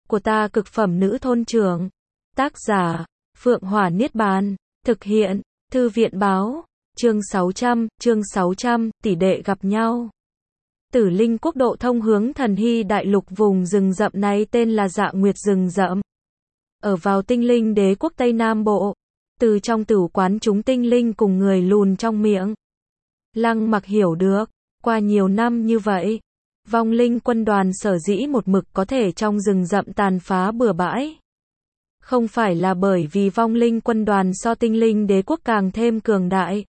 của ta cực phẩm nữ thôn trưởng. Tác giả, Phượng Hỏa Niết Bàn. Thực hiện, Thư viện Báo. Chương 600, tỷ đệ gặp nhau. Tử Linh quốc độ thông hướng Thần Hy đại lục, vùng rừng rậm này tên là Dạ Nguyệt rừng rậm. Ở vào Tinh Linh đế quốc Tây Nam Bộ. Từ trong tửu quán chúng tinh linh cùng người lùn trong miệng. Lăng Mặc hiểu được, qua nhiều năm như vậy, vong linh quân đoàn sở dĩ một mực có thể trong rừng rậm tàn phá bừa bãi. Không phải là bởi vì vong linh quân đoàn so tinh linh đế quốc càng thêm cường đại,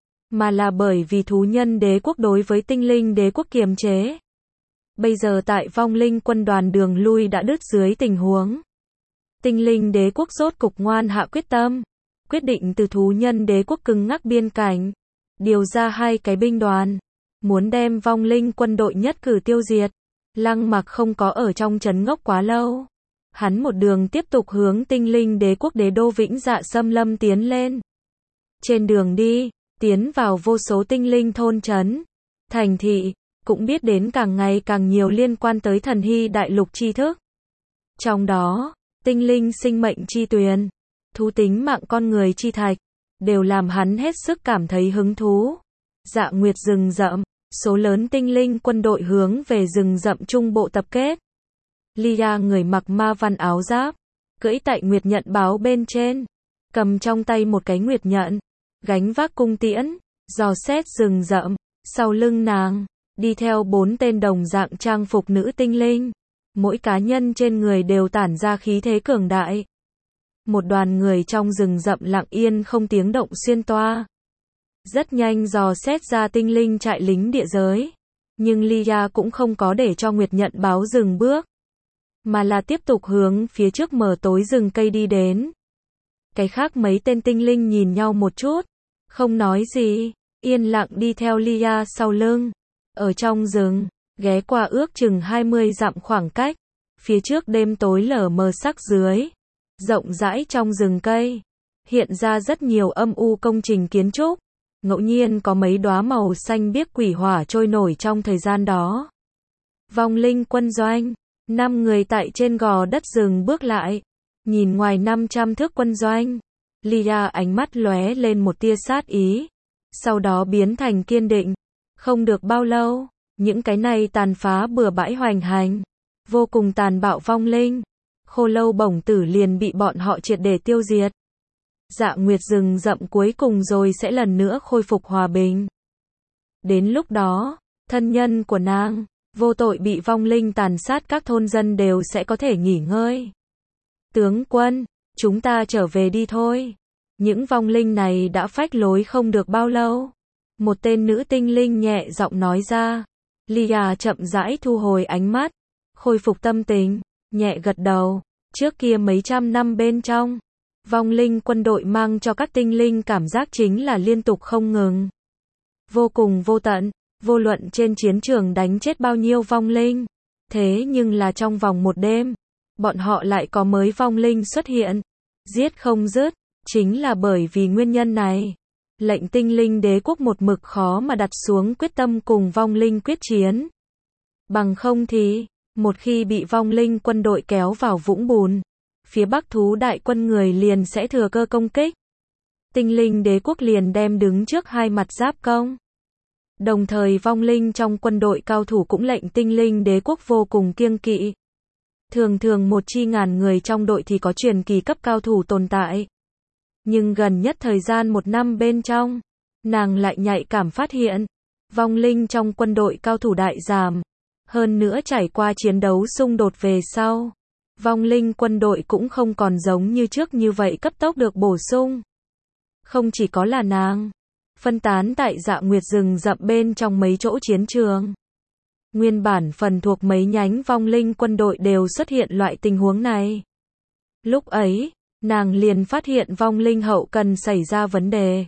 mà là bởi vì thú nhân đế quốc đối với tinh linh đế quốc kiềm chế. Bây giờ tại vong linh quân đoàn đường lui đã đứt dưới tình huống, tinh linh đế quốc rốt cục ngoan hạ quyết tâm, quyết định từ thú nhân đế quốc cứng ngắc biên cảnh, điều ra 2 cái binh đoàn, muốn đem vong linh quân đội nhất cử tiêu diệt. Lăng Mặc không có ở trong trấn ngốc quá lâu. Hắn một đường tiếp tục hướng tinh linh đế quốc đế đô Vĩnh Dạ Xâm Lâm tiến lên. Trên đường đi, tiến vào vô số tinh linh thôn trấn, thành thị, cũng biết đến càng ngày càng nhiều liên quan tới Thần Hy đại lục tri thức. Trong đó, tinh linh sinh mệnh chi tuyền, thú tính mạng con người chi thạch, đều làm hắn hết sức cảm thấy hứng thú. Dạ Nguyệt rừng rậm, số lớn tinh linh quân đội hướng về rừng rậm trung bộ tập kết. Lia người mặc ma văn áo giáp, cưỡi tại nguyệt nhận báo bên trên, cầm trong tay một cái nguyệt nhận, gánh vác cung tiễn, dò xét rừng rậm. Sau lưng nàng, đi theo 4 tên đồng dạng trang phục nữ tinh linh. Mỗi cá nhân trên người đều tản ra khí thế cường đại. Một đoàn người trong rừng rậm lặng yên không tiếng động xuyên toa. Rất nhanh dò xét ra tinh linh trại lính địa giới. Nhưng Lia cũng không có để cho Nguyệt nhận báo dừng bước, mà là tiếp tục hướng phía trước mờ tối rừng cây đi đến. Cái khác mấy tên tinh linh nhìn nhau một chút, không nói gì, yên lặng đi theo Lia sau lưng. Ở trong rừng, ghé qua ước chừng 20 dặm khoảng cách, phía trước đêm tối lờ mờ sắc dưới, rộng rãi trong rừng cây, hiện ra rất nhiều âm u công trình kiến trúc. Ngẫu nhiên có mấy đóa màu xanh biếc quỷ hỏa trôi nổi trong thời gian đó. Vong linh quân doanh, 5 người tại trên gò đất rừng bước lại, nhìn ngoài 500 thước quân doanh. Lia ánh mắt lóe lên một tia sát ý, sau đó biến thành kiên định. Không được bao lâu, những cái này tàn phá bừa bãi hoành hành, vô cùng tàn bạo vong linh, khô lâu bổng tử liền bị bọn họ triệt để tiêu diệt. Dạ Nguyệt rừng rậm cuối cùng rồi sẽ lần nữa khôi phục hòa bình. Đến lúc đó, thân nhân của nàng, vô tội bị vong linh tàn sát các thôn dân đều sẽ có thể nghỉ ngơi. Tướng quân, chúng ta trở về đi thôi. Những vong linh này đã phách lối không được bao lâu. Một tên nữ tinh linh nhẹ giọng nói ra. Lia chậm rãi thu hồi ánh mắt, khôi phục tâm tình, nhẹ gật đầu. Trước kia mấy trăm năm bên trong, vong linh quân đội mang cho các tinh linh cảm giác chính là liên tục không ngừng, vô cùng vô tận, vô luận trên chiến trường đánh chết bao nhiêu vong linh. Thế nhưng là trong vòng một đêm, bọn họ lại có mới vong linh xuất hiện, giết không dứt. Chính là bởi vì nguyên nhân này, lệnh tinh linh đế quốc một mực khó mà đặt xuống quyết tâm cùng vong linh quyết chiến. Bằng không thì, một khi bị vong linh quân đội kéo vào vũng bùn, phía Bắc thú đại quân người liền sẽ thừa cơ công kích. Tinh linh đế quốc liền đem đứng trước 2 mặt giáp công. Đồng thời vong linh trong quân đội cao thủ cũng lệnh tinh linh đế quốc vô cùng kiêng kỵ. Thường thường một chi ngàn người trong đội thì có truyền kỳ cấp cao thủ tồn tại. Nhưng gần nhất thời gian 1 năm bên trong, nàng lại nhạy cảm phát hiện, vong linh trong quân đội cao thủ đại giảm. Hơn nữa trải qua chiến đấu xung đột về sau, vong linh quân đội cũng không còn giống như trước như vậy cấp tốc được bổ sung. Không chỉ có là nàng, phân tán tại Dạ Nguyệt rừng rậm bên trong mấy chỗ chiến trường, nguyên bản phần thuộc mấy nhánh vong linh quân đội đều xuất hiện loại tình huống này. Lúc ấy, nàng liền phát hiện vong linh hậu cần xảy ra vấn đề.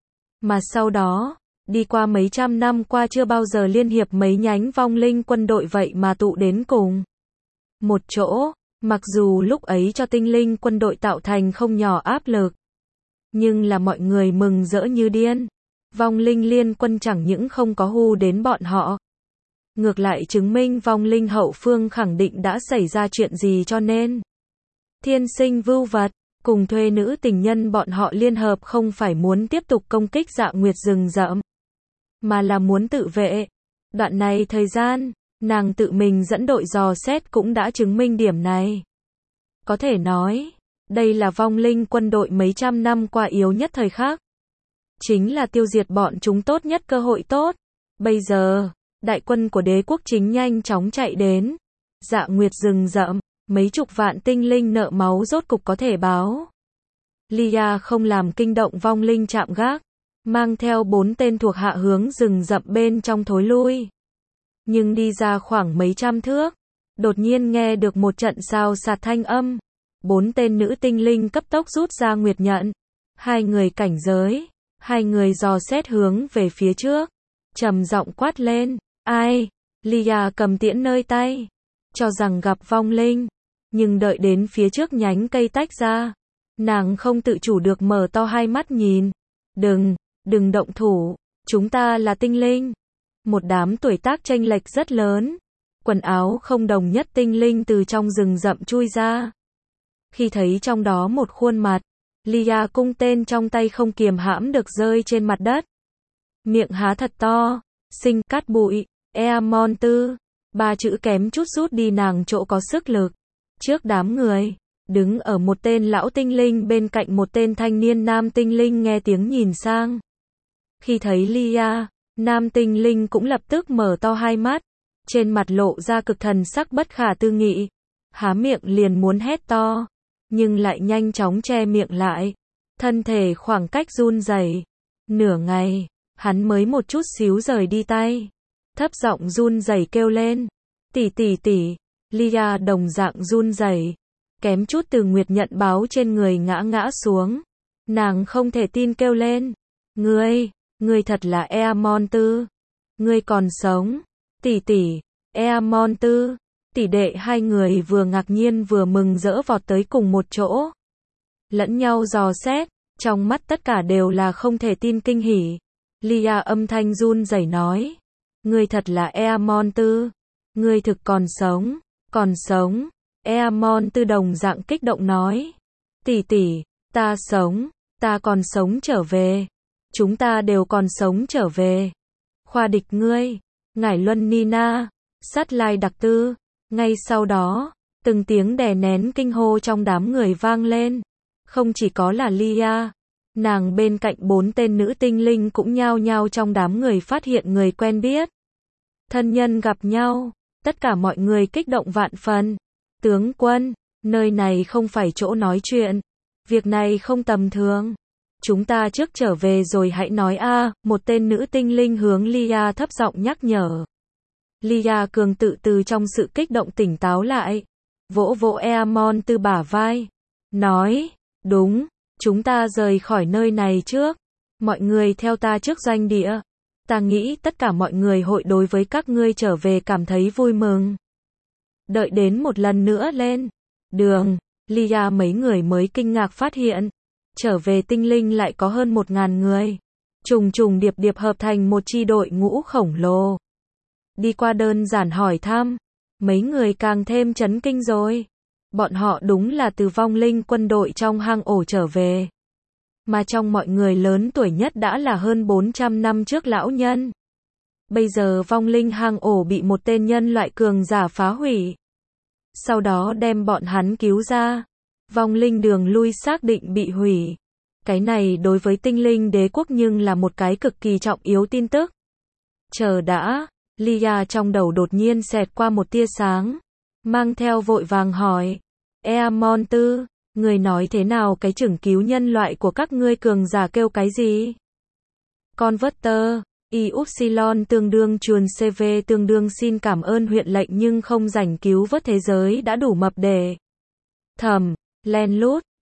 Mà sau đó, đi qua mấy trăm năm qua chưa bao giờ liên hiệp mấy nhánh vong linh quân đội vậy mà tụ đến cùng một chỗ. Mặc dù lúc ấy cho tinh linh quân đội tạo thành không nhỏ áp lực, nhưng là mọi người mừng rỡ như điên. Vong linh liên quân chẳng những không có hù đến bọn họ, ngược lại chứng minh vong linh hậu phương khẳng định đã xảy ra chuyện gì cho nên thiên sinh vưu vật, cùng thuê nữ tình nhân bọn họ liên hợp không phải muốn tiếp tục công kích Dạ Nguyệt rừng rậm, mà là muốn tự vệ. Đoạn này thời gian, nàng tự mình dẫn đội dò xét cũng đã chứng minh điểm này. Có thể nói, đây là vong linh quân đội mấy trăm năm qua yếu nhất thời khắc. Chính là tiêu diệt bọn chúng tốt nhất cơ hội tốt. Bây giờ, đại quân của đế quốc chính nhanh chóng chạy đến. Dạ Nguyệt rừng rậm, mấy chục vạn tinh linh nợ máu rốt cục có thể báo. Lia không làm kinh động vong linh chạm gác, mang theo 4 tên thuộc hạ hướng rừng rậm bên trong thối lui. Nhưng đi ra khoảng mấy trăm thước, đột nhiên nghe được một trận xào xạc thanh âm. 4 tên nữ tinh linh cấp tốc rút ra nguyệt nhận. 2 người cảnh giới, 2 người dò xét hướng về phía trước, trầm giọng quát lên, ai? Lia cầm tiễn nơi tay, cho rằng gặp vong linh, nhưng đợi đến phía trước nhánh cây tách ra, nàng không tự chủ được mở to hai mắt nhìn. Đừng động thủ, chúng ta là tinh linh. Một đám tuổi tác chênh lệch rất lớn, quần áo không đồng nhất tinh linh từ trong rừng rậm chui ra. Khi thấy trong đó một khuôn mặt, Lia cung tên trong tay không kiềm hãm được rơi trên mặt đất. Miệng há thật to, sinh cát bụi, Eamon tư, 3 chữ kém chút rút đi nàng chỗ có sức lực. Trước đám người, đứng ở một tên lão tinh linh bên cạnh một tên thanh niên nam tinh linh nghe tiếng nhìn sang. Khi thấy Lia, nam tinh linh cũng lập tức mở to hai mắt, trên mặt lộ ra cực thần sắc bất khả tư nghị, há miệng liền muốn hét to, nhưng lại nhanh chóng che miệng lại, thân thể khoảng cách run rẩy. Nửa ngày, hắn mới một chút xíu rời đi tay, thấp giọng run rẩy kêu lên, tỷ. Lia đồng dạng run rẩy, kém chút từ nguyệt nhận báo trên người ngã xuống. Nàng không thể tin kêu lên, ngươi thật là Eamon tư, ngươi còn sống, tỷ. Eamon tư, tỷ đệ hai người vừa ngạc nhiên vừa mừng rỡ vọt tới cùng một chỗ, lẫn nhau dò xét, trong mắt tất cả đều là không thể tin kinh hỉ. Lia âm thanh run rẩy nói, ngươi thật là Eamon tư, ngươi thực còn sống. Eamon tư đồng dạng kích động nói, tỷ, ta sống, ta còn sống trở về, chúng ta đều còn sống trở về. Khoa địch ngươi, Ngải Luân Nina, Sát Lai Đặc Tư. Ngay sau đó, từng tiếng đè nén kinh hô trong đám người vang lên. Không chỉ có là Lia, nàng bên cạnh 4 tên nữ tinh linh cũng nhao nhao trong đám người phát hiện người quen biết. Thân nhân gặp nhau, tất cả mọi người kích động vạn phần. Tướng quân, nơi này không phải chỗ nói chuyện, việc này không tầm thường. Chúng ta trước trở về rồi hãy nói a. Một tên nữ tinh linh hướng Lia thấp giọng nhắc nhở. Lia cường tự từ trong sự kích động tỉnh táo lại, vỗ vỗ Eamon tư bả vai, nói, đúng, chúng ta rời khỏi nơi này trước, mọi người theo ta trước doanh địa, ta nghĩ tất cả mọi người hội đối với các ngươi trở về cảm thấy vui mừng. Đợi đến một lần nữa lên đường, Lia mấy người mới kinh ngạc phát hiện, trở về tinh linh lại có hơn 1000 người, trùng điệp hợp thành một chi đội ngũ khổng lồ. Đi qua đơn giản hỏi thăm, mấy người càng thêm chấn kinh rồi. Bọn họ đúng là từ vong linh quân đội trong hang ổ trở về. Mà trong mọi người lớn tuổi nhất đã là hơn 400 năm trước lão nhân. Bây giờ vong linh hang ổ bị một tên nhân loại cường giả phá hủy. Sau đó đem bọn hắn cứu ra. Vong linh đường lui xác định bị hủy. Cái này đối với tinh linh đế quốc nhưng là một cái cực kỳ trọng yếu tin tức. Chờ đã, Lia trong đầu đột nhiên xẹt qua một tia sáng. Mang theo vội vàng hỏi. Eamon tư, người nói thế nào cái chừng cứu nhân loại của các ngươi cường giả kêu cái gì? Converter, Upsilon tương đương chuồn CV tương đương xin cảm ơn huyện lệnh nhưng không rảnh cứu vớt thế giới đã đủ mập để. Thầm, len lút,